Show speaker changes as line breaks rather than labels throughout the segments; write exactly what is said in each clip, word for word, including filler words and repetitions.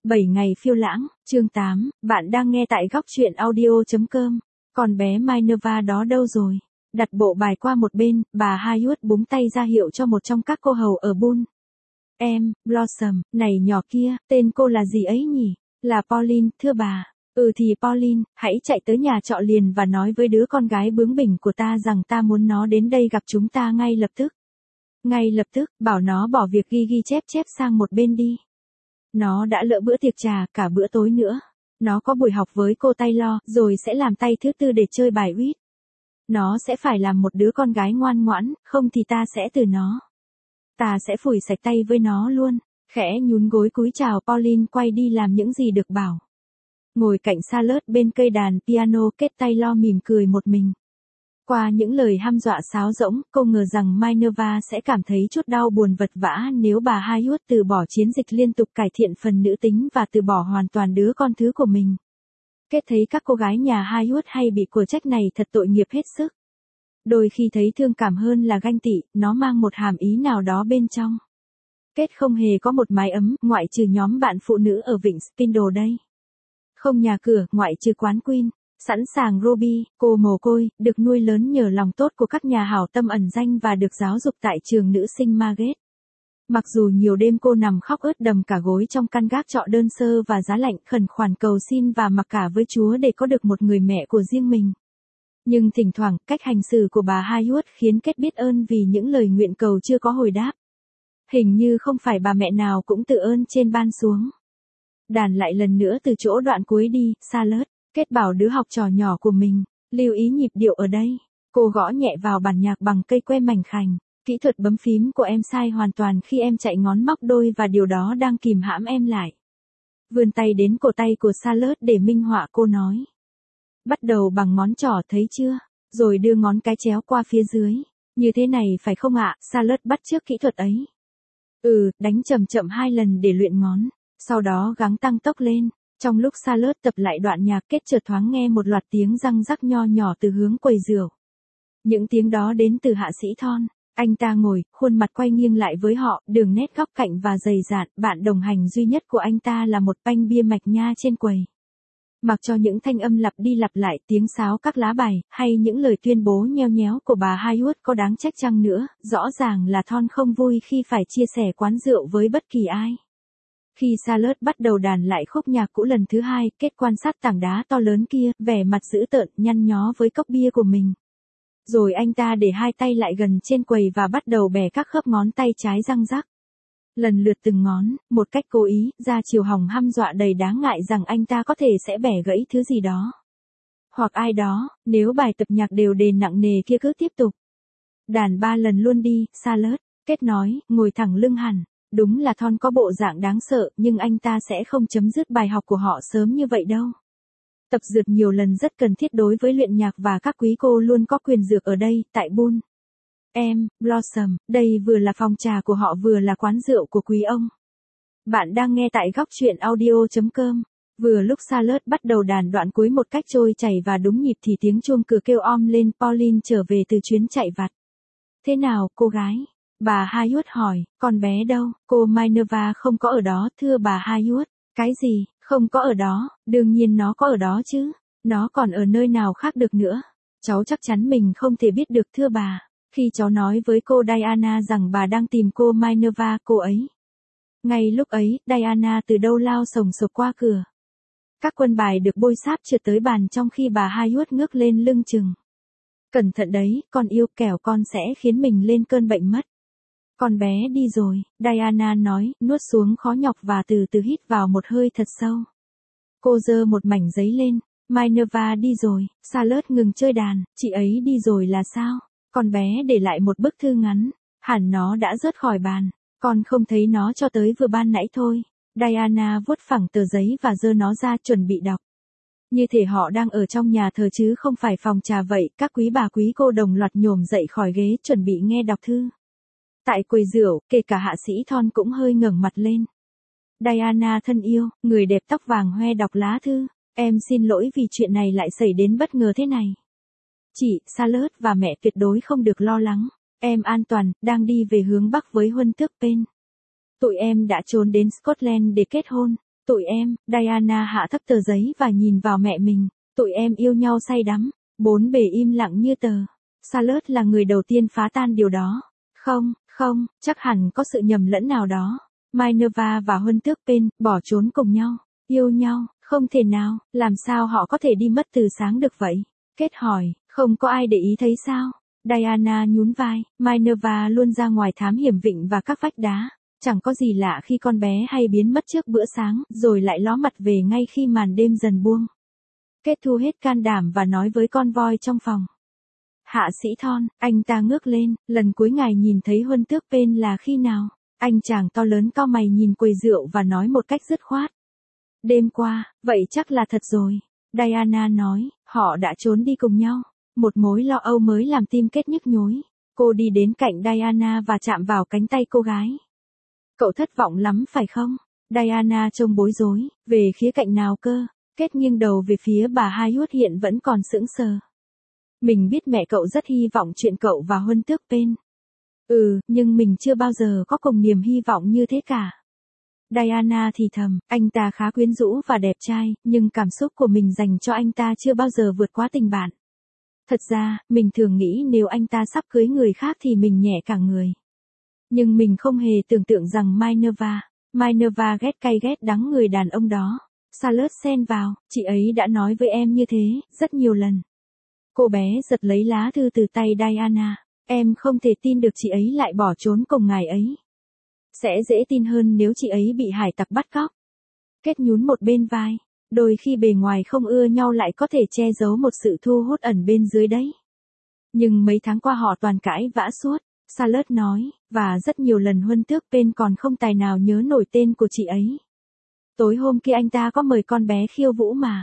bảy ngày phiêu lãng, chương tám, bạn đang nghe tại góc truyện audio chấm com. Còn bé Minerva đó đâu rồi? Đặt bộ bài qua một bên, bà Haywood búng tay ra hiệu cho một trong các cô hầu ở Bull. Em, Blossom, này nhỏ kia, tên cô là gì ấy nhỉ? Là Pauline, thưa bà. Ừ thì Pauline, hãy chạy tới nhà trọ liền và nói với đứa con gái bướng bỉnh của ta rằng ta muốn nó đến đây gặp chúng ta ngay lập tức. Ngay lập tức, bảo nó bỏ việc ghi ghi chép chép sang một bên đi. Nó đã lỡ bữa tiệc trà, cả bữa tối nữa. Nó có buổi học với cô Taylor, rồi sẽ làm tay thứ tư để chơi bài uýt. Nó sẽ phải làm một đứa con gái ngoan ngoãn, không thì ta sẽ từ nó. Ta sẽ phủi sạch tay với nó luôn. Khẽ nhún gối cúi chào Pauline quay đi làm những gì được bảo. Ngồi cạnh Charlotte bên cây đàn piano, Kate Taylor mỉm cười một mình. Qua những lời hăm dọa sáo rỗng, cô ngờ rằng Minerva sẽ cảm thấy chút đau buồn vật vã nếu bà Haywood từ bỏ chiến dịch liên tục cải thiện phần nữ tính và từ bỏ hoàn toàn đứa con thứ của mình. Kết thấy các cô gái nhà Haywood hay bị của trách này thật tội nghiệp hết sức. Đôi khi thấy thương cảm hơn là ganh tị, nó mang một hàm ý nào đó bên trong. Kết không hề có một mái ấm, ngoại trừ nhóm bạn phụ nữ ở vịnh Spindle đây. Không nhà cửa, ngoại trừ quán Queen. Sẵn sàng Ruby, cô mồ côi, được nuôi lớn nhờ lòng tốt của các nhà hảo tâm ẩn danh và được giáo dục tại trường nữ sinh Margate. Mặc dù nhiều đêm cô nằm khóc ướt đầm cả gối trong căn gác trọ đơn sơ và giá lạnh, khẩn khoản cầu xin và mặc cả với Chúa để có được một người mẹ của riêng mình. Nhưng thỉnh thoảng, cách hành xử của bà Haywood khiến Kate biết ơn vì những lời nguyện cầu chưa có hồi đáp. Hình như không phải bà mẹ nào cũng tự ơn trên ban xuống. Đàn lại lần nữa từ chỗ đoạn cuối đi, Charlotte. Kết bảo đứa học trò nhỏ của mình, lưu ý nhịp điệu ở đây. Cô gõ nhẹ vào bản nhạc bằng cây que mảnh khảnh. Kỹ thuật bấm phím của em sai hoàn toàn khi em chạy ngón móc đôi và điều đó đang kìm hãm em lại. Vươn tay đến cổ tay của Charlotte để minh họa, cô nói. Bắt đầu bằng ngón trỏ, thấy chưa? Rồi đưa ngón cái chéo qua phía dưới. Như thế này phải không ạ? Charlotte bắt chước kỹ thuật ấy. Ừ, đánh chậm chậm hai lần để luyện ngón. Sau đó gắng tăng tốc lên. Trong lúc Charlotte tập lại đoạn nhạc, Kết chợt thoáng nghe một loạt tiếng răng rắc nho nhỏ từ hướng quầy rượu. Những tiếng đó đến từ hạ sĩ Thon. Anh ta ngồi, khuôn mặt quay nghiêng lại với họ, đường nét góc cạnh và dày dạn. Bạn đồng hành duy nhất của anh ta là một panh bia mạch nha trên quầy. Mặc cho những thanh âm lặp đi lặp lại, tiếng sáo các lá bài, hay những lời tuyên bố nheo nhéo của bà Haywood có đáng trách chăng nữa, rõ ràng là Thon không vui khi phải chia sẻ quán rượu với bất kỳ ai. Khi Charlotte bắt đầu đàn lại khúc nhạc cũ lần thứ hai, Kết quan sát tảng đá to lớn kia, vẻ mặt dữ tợn, nhăn nhó với cốc bia của mình. Rồi anh ta để hai tay lại gần trên quầy và bắt đầu bẻ các khớp ngón tay trái răng rắc. Lần lượt từng ngón, một cách cố ý, ra chiều hòng hăm dọa đầy đáng ngại rằng anh ta có thể sẽ bẻ gãy thứ gì đó. Hoặc ai đó, nếu bài tập nhạc đều đền nặng nề kia cứ tiếp tục. Đàn ba lần luôn đi, Charlotte, Kết nói, ngồi thẳng lưng hẳn. Đúng là Thon có bộ dạng đáng sợ, nhưng anh ta sẽ không chấm dứt bài học của họ sớm như vậy đâu. Tập dượt nhiều lần rất cần thiết đối với luyện nhạc và các quý cô luôn có quyền dược ở đây, tại Bull. Em, Blossom, đây vừa là phòng trà của họ vừa là quán rượu của quý ông. Bạn đang nghe tại góc truyện audio chấm com. Vừa lúc Charlotte bắt đầu đàn đoạn cuối một cách trôi chảy và đúng nhịp thì tiếng chuông cửa kêu om lên, Pauline trở về từ chuyến chạy vặt. Thế nào, cô gái? Bà Haywood hỏi, con bé đâu? Cô Minerva không có ở đó, thưa bà Haywood. Cái gì, không có ở đó? Đương nhiên nó có ở đó chứ. Nó còn ở nơi nào khác được nữa? Cháu chắc chắn mình không thể biết được, thưa bà. Khi cháu nói với cô Diana rằng bà đang tìm cô Minerva, cô ấy. Ngay lúc ấy, Diana từ đâu lao sồng sộc qua cửa. Các quân bài được bôi sáp trượt tới bàn trong khi bà Haywood ngước lên lưng chừng. Cẩn thận đấy, con yêu, kẻo con sẽ khiến mình lên cơn bệnh mất. Con bé đi rồi, Diana nói, nuốt xuống khó nhọc và từ từ hít vào một hơi thật sâu. Cô giơ một mảnh giấy lên, Minerva đi rồi, Charlotte ngừng chơi đàn, chị ấy đi rồi là sao? Con bé để lại một bức thư ngắn, hẳn nó đã rớt khỏi bàn, con không thấy nó cho tới vừa ban nãy thôi. Diana vuốt phẳng tờ giấy và giơ nó ra chuẩn bị đọc. Như thể họ đang ở trong nhà thờ chứ không phải phòng trà vậy, các quý bà quý cô đồng loạt nhổm dậy khỏi ghế chuẩn bị nghe đọc thư. Tại quầy rượu, kể cả hạ sĩ Thon cũng hơi ngẩng mặt lên. Diana thân yêu, người đẹp tóc vàng hoe đọc lá thư. Em xin lỗi vì chuyện này lại xảy đến bất ngờ thế này. Chị, Charlotte và mẹ tuyệt đối không được lo lắng. Em an toàn, đang đi về hướng Bắc với huân tước Pen. Tụi em đã trốn đến Scotland để kết hôn. Tụi em, Diana hạ thấp tờ giấy và nhìn vào mẹ mình. Tụi em yêu nhau say đắm. Bốn bề im lặng như tờ. Charlotte là người đầu tiên phá tan điều đó. Không, không, chắc hẳn có sự nhầm lẫn nào đó. Minerva và Huân Tước Pen bỏ trốn cùng nhau. Yêu nhau, không thể nào, làm sao họ có thể đi mất từ sáng được vậy? Kết hỏi, không có ai để ý thấy sao? Diana nhún vai, Minerva luôn ra ngoài thám hiểm vịnh và các vách đá. Chẳng có gì lạ khi con bé hay biến mất trước bữa sáng, rồi lại ló mặt về ngay khi màn đêm dần buông. Kết thu hết can đảm và nói với con voi trong phòng. Hạ sĩ Thorn, anh ta ngước lên, lần cuối ngài nhìn thấy Huân Tước Pen là khi nào? Anh chàng to lớn cau mày nhìn quầy rượu và nói một cách dứt khoát. Đêm qua, vậy chắc là thật rồi. Diana nói, họ đã trốn đi cùng nhau. Một mối lo âu mới làm tim Kết nhức nhối. Cô đi đến cạnh Diana và chạm vào cánh tay cô gái. Cậu thất vọng lắm phải không? Diana trông bối rối, về khía cạnh nào cơ? Kết nghiêng đầu về phía bà Haywood hiện vẫn còn sững sờ. Mình biết mẹ cậu rất hy vọng chuyện cậu và Huân Tước Pen. Ừ, nhưng mình chưa bao giờ có cùng niềm hy vọng như thế cả. Diana thì thầm, anh ta khá quyến rũ và đẹp trai, nhưng cảm xúc của mình dành cho anh ta chưa bao giờ vượt quá tình bạn. Thật ra, mình thường nghĩ nếu anh ta sắp cưới người khác thì mình nhẹ cả người. Nhưng mình không hề tưởng tượng rằng Minerva, Minerva ghét cay ghét đắng người đàn ông đó. Charlotte xen vào, chị ấy đã nói với em như thế, rất nhiều lần. Cô bé giật lấy lá thư từ tay Diana. Em không thể tin được chị ấy lại bỏ trốn cùng ngài ấy. Sẽ dễ tin hơn nếu chị ấy bị hải tặc bắt cóc. Kết nhún một bên vai. Đôi khi bề ngoài không ưa nhau lại có thể che giấu một sự thu hút ẩn bên dưới đấy. Nhưng mấy tháng qua họ toàn cãi vã suốt. Charlotte nói, và rất nhiều lần Huân Tước Pen còn không tài nào nhớ nổi tên của chị ấy. Tối hôm kia anh ta có mời con bé khiêu vũ mà.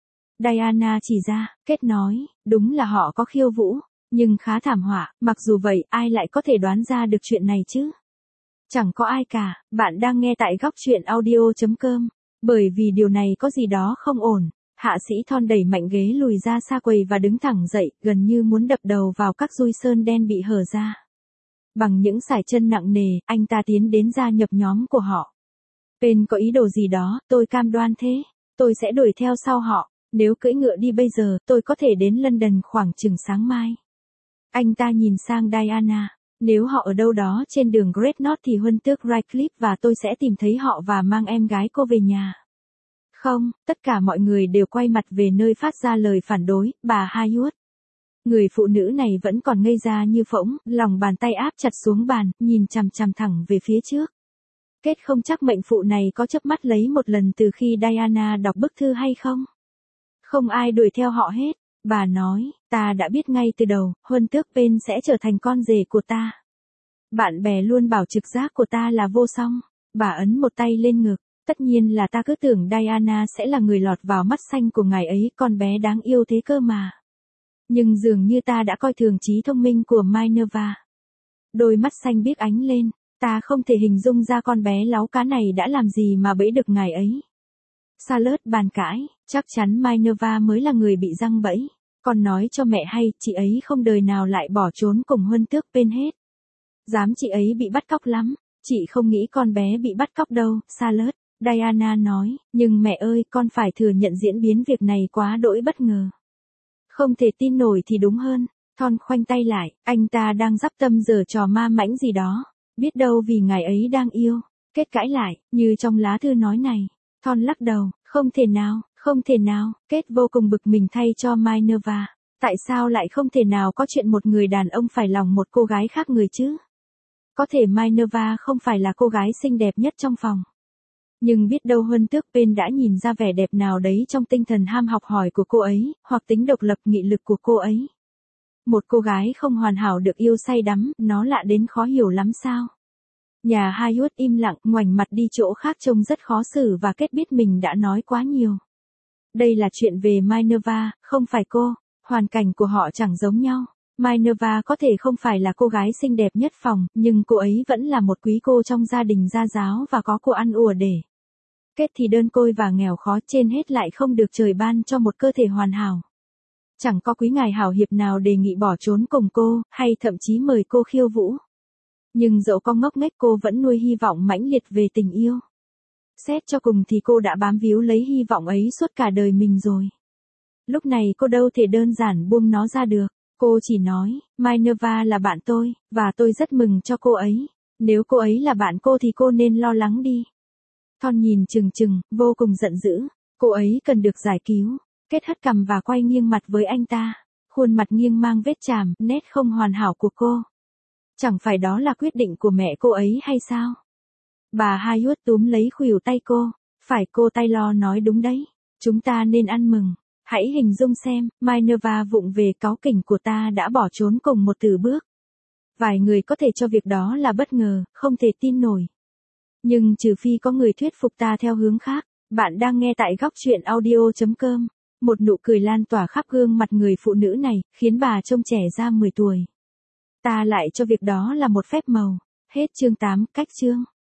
Diana chỉ ra, Kết nói, đúng là họ có khiêu vũ, nhưng khá thảm họa, mặc dù vậy ai lại có thể đoán ra được chuyện này chứ? Chẳng có ai cả, bạn đang nghe tại góc truyện audio chấm com, bởi vì điều này có gì đó không ổn. Hạ sĩ Thorn đẩy mạnh ghế lùi ra xa quầy và đứng thẳng dậy, gần như muốn đập đầu vào các dui sơn đen bị hở ra. Bằng những sải chân nặng nề, anh ta tiến đến gia nhập nhóm của họ. Pen có ý đồ gì đó, tôi cam đoan thế. Tôi sẽ đuổi theo sau họ. Nếu cưỡi ngựa đi bây giờ, tôi có thể đến London khoảng chừng sáng mai. Anh ta nhìn sang Diana. Nếu họ ở đâu đó trên đường Great North thì Huân Tước Radcliffe và tôi sẽ tìm thấy họ và mang em gái cô về nhà. Không, tất cả mọi người đều quay mặt về nơi phát ra lời phản đối, bà Haywood. Người phụ nữ này vẫn còn ngây ra như phỗng, lòng bàn tay áp chặt xuống bàn, nhìn chằm chằm thẳng về phía trước. Kết không chắc mệnh phụ này có chớp mắt lấy một lần từ khi Diana đọc bức thư hay không? Không ai đuổi theo họ hết. Bà nói, ta đã biết ngay từ đầu, Huân Tước Pen sẽ trở thành con rể của ta. Bạn bè luôn bảo trực giác của ta là vô song. Bà ấn một tay lên ngực. Tất nhiên là ta cứ tưởng Diana sẽ là người lọt vào mắt xanh của ngài ấy, con bé đáng yêu thế cơ mà. Nhưng dường như ta đã coi thường trí thông minh của Minerva. Đôi mắt xanh biếc ánh lên, ta không thể hình dung ra con bé láu cá này đã làm gì mà bẫy được ngài ấy. Charlotte bàn cãi, chắc chắn Minerva mới là người bị giăng bẫy. Con nói cho mẹ hay, chị ấy không đời nào lại bỏ trốn cùng Huân Tước Pen hết. Dám chị ấy bị bắt cóc lắm. Chị không nghĩ con bé bị bắt cóc đâu, Charlotte. Diana nói, nhưng mẹ ơi, con phải thừa nhận diễn biến việc này quá đỗi bất ngờ. Không thể tin nổi thì đúng hơn. Thorn khoanh tay lại, anh ta đang dắp tâm giở trò ma mãnh gì đó. Biết đâu vì ngài ấy đang yêu. Kết cãi lại, như trong lá thư nói này. Thorn lắc đầu, không thể nào, không thể nào. Kết vô cùng bực mình thay cho Minerva. Tại sao lại không thể nào có chuyện một người đàn ông phải lòng một cô gái khác người chứ? Có thể Minerva không phải là cô gái xinh đẹp nhất trong phòng. Nhưng biết đâu Huân Tước Pen đã nhìn ra vẻ đẹp nào đấy trong tinh thần ham học hỏi của cô ấy, hoặc tính độc lập nghị lực của cô ấy. Một cô gái không hoàn hảo được yêu say đắm, nó lạ đến khó hiểu lắm sao? Nhà Haywood im lặng, ngoảnh mặt đi chỗ khác trông rất khó xử và Kết biết mình đã nói quá nhiều. Đây là chuyện về Minerva, không phải cô. Hoàn cảnh của họ chẳng giống nhau. Minerva có thể không phải là cô gái xinh đẹp nhất phòng, nhưng cô ấy vẫn là một quý cô trong gia đình gia giáo và có của ăn ùa để. Kết thì đơn côi và nghèo khó, trên hết lại không được trời ban cho một cơ thể hoàn hảo. Chẳng có quý ngài hảo hiệp nào đề nghị bỏ trốn cùng cô, hay thậm chí mời cô khiêu vũ. Nhưng dẫu có ngốc nghếch cô vẫn nuôi hy vọng mãnh liệt về tình yêu. Xét cho cùng thì cô đã bám víu lấy hy vọng ấy suốt cả đời mình rồi. Lúc này cô đâu thể đơn giản buông nó ra được. Cô chỉ nói, Minerva là bạn tôi, và tôi rất mừng cho cô ấy. Nếu cô ấy là bạn cô thì cô nên lo lắng đi. Thon nhìn chừng chừng, vô cùng giận dữ. Cô ấy cần được giải cứu. Kết hất cằm và quay nghiêng mặt với anh ta. Khuôn mặt nghiêng mang vết chàm, nét không hoàn hảo của cô. Chẳng phải đó là quyết định của mẹ cô ấy hay sao? Bà Haywood túm lấy khuỷu tay cô. Phải, cô Taylor nói đúng đấy. Chúng ta nên ăn mừng. Hãy hình dung xem, Minerva vụng về cáu kỉnh của ta đã bỏ trốn cùng một từ bước. Vài người có thể cho việc đó là bất ngờ, không thể tin nổi. Nhưng trừ phi có người thuyết phục ta theo hướng khác. Bạn đang nghe tại góc truyện audio chấm com. Một nụ cười lan tỏa khắp gương mặt người phụ nữ này, khiến bà trông trẻ ra mười tuổi. Ta lại cho việc đó là một phép màu. Hết chương tám, cách chương.